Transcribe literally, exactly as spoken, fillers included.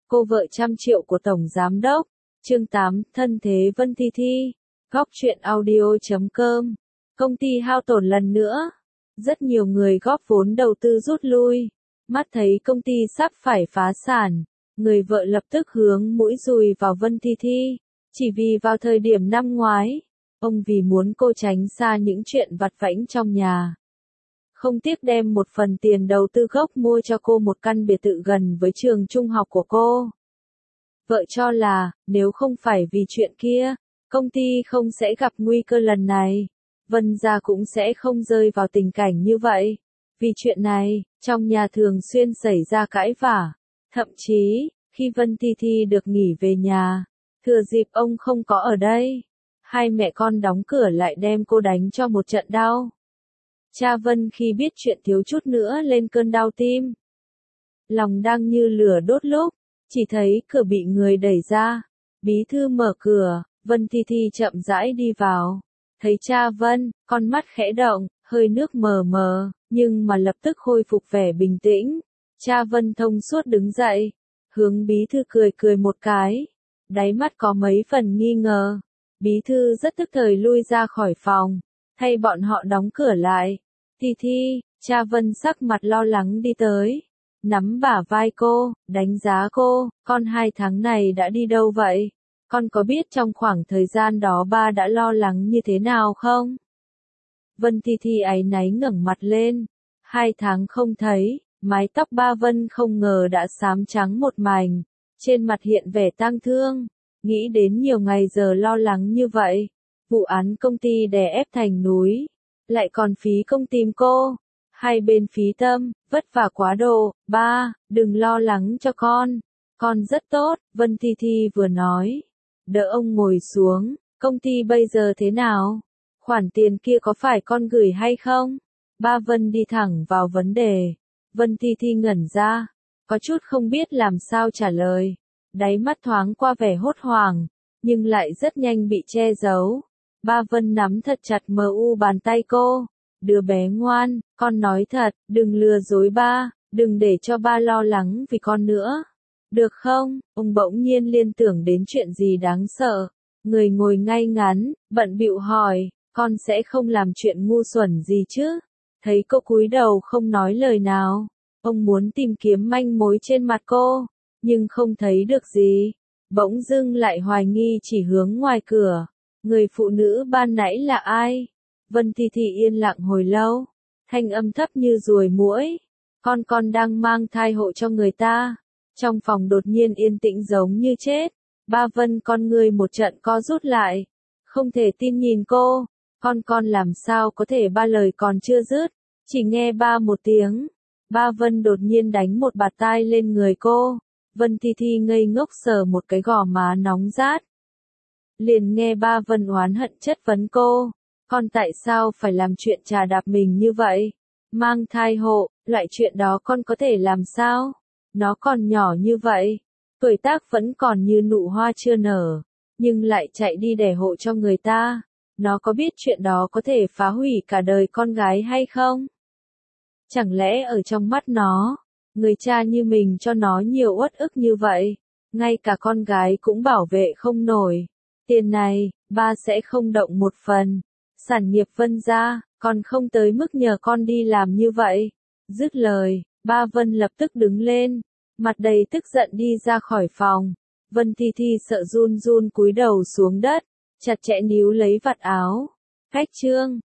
Cô vợ trăm triệu của Tổng Giám Đốc. Chương tám, thân thế Vân Thi Thi. Góc truyện audio chấm com. Công ty hao tổn lần nữa. Rất nhiều người góp vốn đầu tư rút lui. Mắt thấy công ty sắp phải phá sản. Người vợ lập tức hướng mũi dùi vào Vân Thi Thi. Chỉ vì vào thời điểm năm ngoái, ông vì muốn cô tránh xa những chuyện vặt vãnh trong nhà, không tiếc đem một phần tiền đầu tư gốc mua cho cô một căn biệt thự gần với trường trung học của cô. Vợ cho là, nếu không phải vì chuyện kia, công ty không sẽ gặp nguy cơ lần này. Vân gia cũng sẽ không rơi vào tình cảnh như vậy. Vì chuyện này, trong nhà thường xuyên xảy ra cãi vã. Thậm chí, khi Vân Thi Thi được nghỉ về nhà, thừa dịp ông không có ở đây, hai mẹ con đóng cửa lại đem cô đánh cho một trận đau. Cha Vân khi biết chuyện thiếu chút nữa lên cơn đau tim. Lòng đang như lửa đốt lúc, chỉ thấy cửa bị người đẩy ra. Bí thư mở cửa, Vân Thi Thi chậm rãi đi vào. Thấy cha Vân, con mắt khẽ động, hơi nước mờ mờ, nhưng mà lập tức khôi phục vẻ bình tĩnh. Cha Vân thông suốt đứng dậy, hướng bí thư cười cười một cái. Đáy mắt có mấy phần nghi ngờ. Bí thư rất tức thời lui ra khỏi phòng, thay bọn họ đóng cửa lại. Thi Thi, cha Vân sắc mặt lo lắng đi tới, nắm bả vai cô, đánh giá cô, con hai tháng này đã đi đâu vậy? Con có biết trong khoảng thời gian đó ba đã lo lắng như thế nào không? Vân Thi Thi áy náy ngẩng mặt lên, hai tháng không thấy, mái tóc ba Vân không ngờ đã xám trắng một mảnh, trên mặt hiện vẻ tang thương, nghĩ đến nhiều ngày giờ lo lắng như vậy, vụ án công ty đè ép thành núi, lại còn phí công tìm cô, hai bên phí tâm, vất vả quá độ, ba, đừng lo lắng cho con, con rất tốt, Vân Thi Thi vừa nói, đỡ ông ngồi xuống, công ty bây giờ thế nào? Khoản tiền kia có phải con gửi hay không? Ba Vân đi thẳng vào vấn đề, Vân Thi Thi ngẩn ra, có chút không biết làm sao trả lời, đáy mắt thoáng qua vẻ hốt hoảng, nhưng lại rất nhanh bị che giấu. Ba Vân nắm thật chặt mờ u bàn tay cô, đứa bé ngoan, con nói thật, đừng lừa dối ba, đừng để cho ba lo lắng vì con nữa. Được không? Ông bỗng nhiên liên tưởng đến chuyện gì đáng sợ. Người ngồi ngay ngắn, bận bịu hỏi, con sẽ không làm chuyện ngu xuẩn gì chứ? Thấy cô cúi đầu không nói lời nào, ông muốn tìm kiếm manh mối trên mặt cô, nhưng không thấy được gì. Bỗng dưng lại hoài nghi chỉ hướng ngoài cửa. Người phụ nữ ban nãy là ai? Vân Thi Thi yên lặng hồi lâu, thanh âm thấp như ruồi muỗi. Con con đang mang thai hộ cho người ta. Trong phòng đột nhiên yên tĩnh giống như chết. Ba Vân con người một trận co rút lại. Không thể tin nhìn cô. Con con làm sao có thể ba lời còn chưa dứt. Chỉ nghe ba một tiếng. Ba Vân đột nhiên đánh một bạt tai lên người cô. Vân Thi Thi ngây ngốc sờ một cái gò má nóng rát. Liền nghe ba Vân oán hận chất vấn cô. Con tại sao phải làm chuyện trà đạp mình như vậy? Mang thai hộ, loại chuyện đó con có thể làm sao? Nó còn nhỏ như vậy. Tuổi tác vẫn còn như nụ hoa chưa nở. Nhưng lại chạy đi đẻ hộ cho người ta. Nó có biết chuyện đó có thể phá hủy cả đời con gái hay không? Chẳng lẽ ở trong mắt nó, người cha như mình cho nó nhiều uất ức như vậy? Ngay cả con gái cũng bảo vệ không nổi. Tiền này, ba sẽ không động một phần. Sản nghiệp Vân gia, còn không tới mức nhờ con đi làm như vậy. Dứt lời, ba Vân lập tức đứng lên, mặt đầy tức giận đi ra khỏi phòng. Vân Thi Thi sợ run run cúi đầu xuống đất, chặt chẽ níu lấy vạt áo. Khách trương,